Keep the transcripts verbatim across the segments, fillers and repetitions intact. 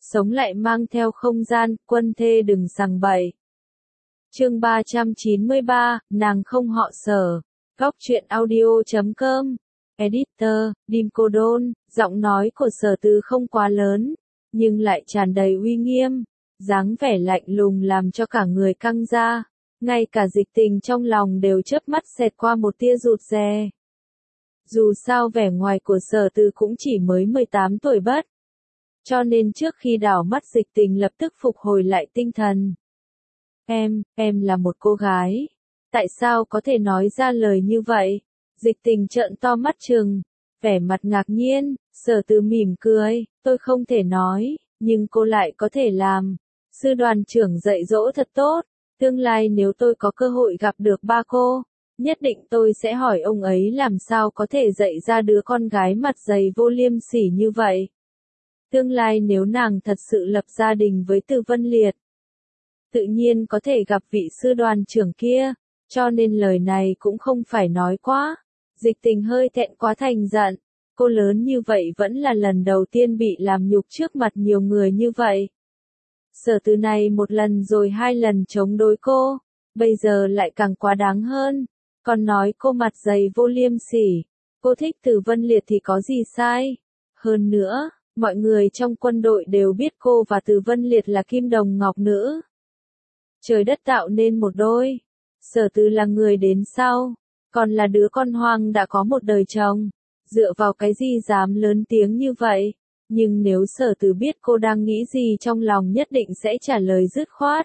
sống lại mang theo không gian, quân thê đừng sằng bậy. Chương ba trăm chín mươi ba, nàng không họ Sở. Góc truyện audio chấm com. Editor, Dim Cô Đôn. Giọng nói của Sở Từ không quá lớn, nhưng lại tràn đầy uy nghiêm, dáng vẻ lạnh lùng làm cho cả người căng ra. Ngay cả Dịch Tình trong lòng đều chớp mắt xẹt qua một tia rụt rè. Dù sao vẻ ngoài của Sở Từ cũng chỉ mới mười tám tuổi bất. Cho nên trước khi đảo mắt Dịch Tình lập tức phục hồi lại tinh thần. Em, em là một cô gái. Tại sao có thể nói ra lời như vậy? Dịch Tình trợn to mắt trừng, vẻ mặt ngạc nhiên. Sở Từ mỉm cười, tôi không thể nói, nhưng cô lại có thể làm. Sư đoàn trưởng dạy dỗ thật tốt. Tương lai nếu tôi có cơ hội gặp được ba cô, nhất định tôi sẽ hỏi ông ấy làm sao có thể dạy ra đứa con gái mặt dày vô liêm sỉ như vậy. Tương lai nếu nàng thật sự lập gia đình với Từ Vân Liệt, tự nhiên có thể gặp vị sư đoàn trưởng kia, cho nên lời này cũng không phải nói quá. Dịch Tình hơi thẹn quá thành giận, cô lớn như vậy vẫn là lần đầu tiên bị làm nhục trước mặt nhiều người như vậy. Sở Từ này một lần rồi hai lần chống đối cô, bây giờ lại càng quá đáng hơn, còn nói cô mặt dày vô liêm sỉ. Cô thích Từ Vân Liệt thì có gì sai? Hơn nữa, mọi người trong quân đội đều biết cô và Từ Vân Liệt là kim đồng ngọc nữ. Trời đất tạo nên một đôi. Sở Từ là người đến sau, còn là đứa con hoang đã có một đời chồng, dựa vào cái gì dám lớn tiếng như vậy? Nhưng nếu Sở Từ biết cô đang nghĩ gì trong lòng nhất định sẽ trả lời dứt khoát.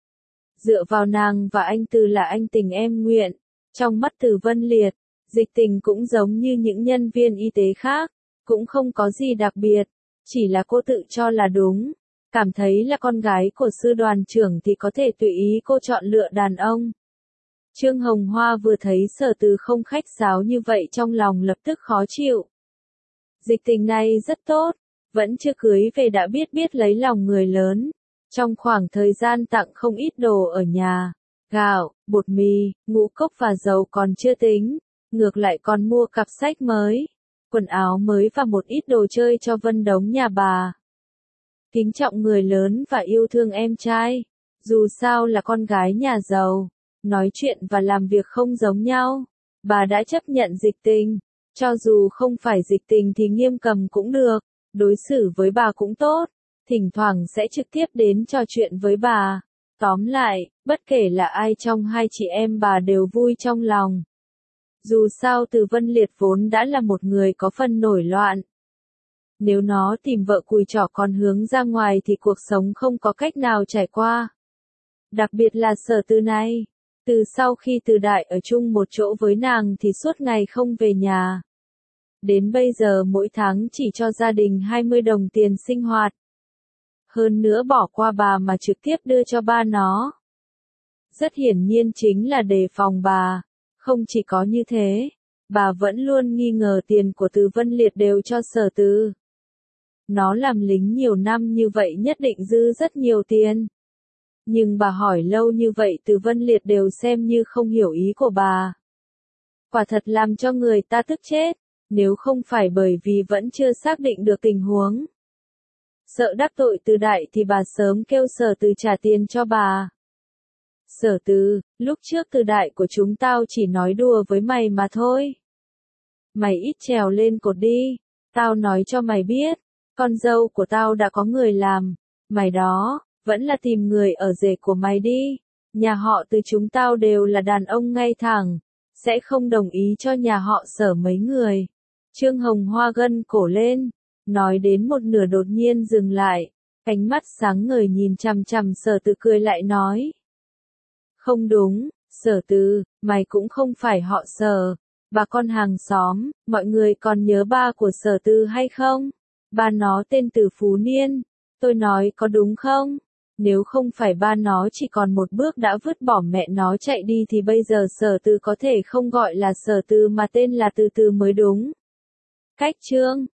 Dựa vào nàng và anh Từ là anh tình em nguyện. Trong mắt Từ Vân Liệt, Dịch Tình cũng giống như những nhân viên y tế khác, cũng không có gì đặc biệt, chỉ là cô tự cho là đúng, cảm thấy là con gái của sư đoàn trưởng thì có thể tùy ý cô chọn lựa đàn ông. Trương Hồng Hoa vừa thấy Sở Từ không khách sáo như vậy trong lòng lập tức khó chịu. Dịch Tình này rất tốt, vẫn chưa cưới về đã biết biết lấy lòng người lớn. Trong khoảng thời gian tặng không ít đồ ở nhà, gạo, bột mì, ngũ cốc và dầu còn chưa tính, ngược lại còn mua cặp sách mới, quần áo mới và một ít đồ chơi cho Vân Đống nhà bà. Kính trọng người lớn và yêu thương em trai, dù sao là con gái nhà giàu, nói chuyện và làm việc không giống nhau, bà đã chấp nhận Dịch Tình, cho dù không phải Dịch Tình thì Nghiêm Cầm cũng được, đối xử với bà cũng tốt, thỉnh thoảng sẽ trực tiếp đến trò chuyện với bà. Tóm lại, bất kể là ai trong hai chị em bà đều vui trong lòng. Dù sao Từ Vân Liệt vốn đã là một người có phần nổi loạn. Nếu nó tìm vợ cùi chỏ còn hướng ra ngoài thì cuộc sống không có cách nào trải qua. Đặc biệt là Sở Từ này, từ sau khi Từ Đại ở chung một chỗ với nàng thì suốt ngày không về nhà. Đến bây giờ mỗi tháng chỉ cho gia đình hai mươi đồng tiền sinh hoạt. Hơn nữa bỏ qua bà mà trực tiếp đưa cho ba nó. Rất hiển nhiên chính là đề phòng bà. Không chỉ có như thế, bà vẫn luôn nghi ngờ tiền của Từ Vân Liệt đều cho Sở Từ. Nó làm lính nhiều năm như vậy nhất định dư rất nhiều tiền. Nhưng bà hỏi lâu như vậy Từ Vân Liệt đều xem như không hiểu ý của bà. Quả thật làm cho người ta tức chết, nếu không phải bởi vì vẫn chưa xác định được tình huống. Sợ đắc tội Từ Đại thì bà sớm kêu Sở Từ trả tiền cho bà. Sở Từ, lúc trước Từ Đại của chúng tao chỉ nói đùa với mày mà thôi. Mày ít trèo lên cột đi, tao nói cho mày biết, con dâu của tao đã có người làm, mày đó, vẫn là tìm người ở rể của mày đi. Nhà họ Từ chúng tao đều là đàn ông ngay thẳng, sẽ không đồng ý cho nhà họ Sở mấy người. Trương Hồng Hoa gân cổ lên, nói đến một nửa đột nhiên dừng lại, ánh mắt sáng ngời nhìn chằm chằm Sở Từ cười lại nói. Không đúng, Sở Từ, mày cũng không phải họ Sở, bà con hàng xóm, mọi người còn nhớ ba của Sở Từ hay không? Ba nó tên Từ Phú Niên, tôi nói có đúng không? Nếu không phải ba nó chỉ còn một bước đã vứt bỏ mẹ nó chạy đi thì bây giờ Sở Từ có thể không gọi là Sở Từ mà tên là Từ Từ mới đúng. Cách chương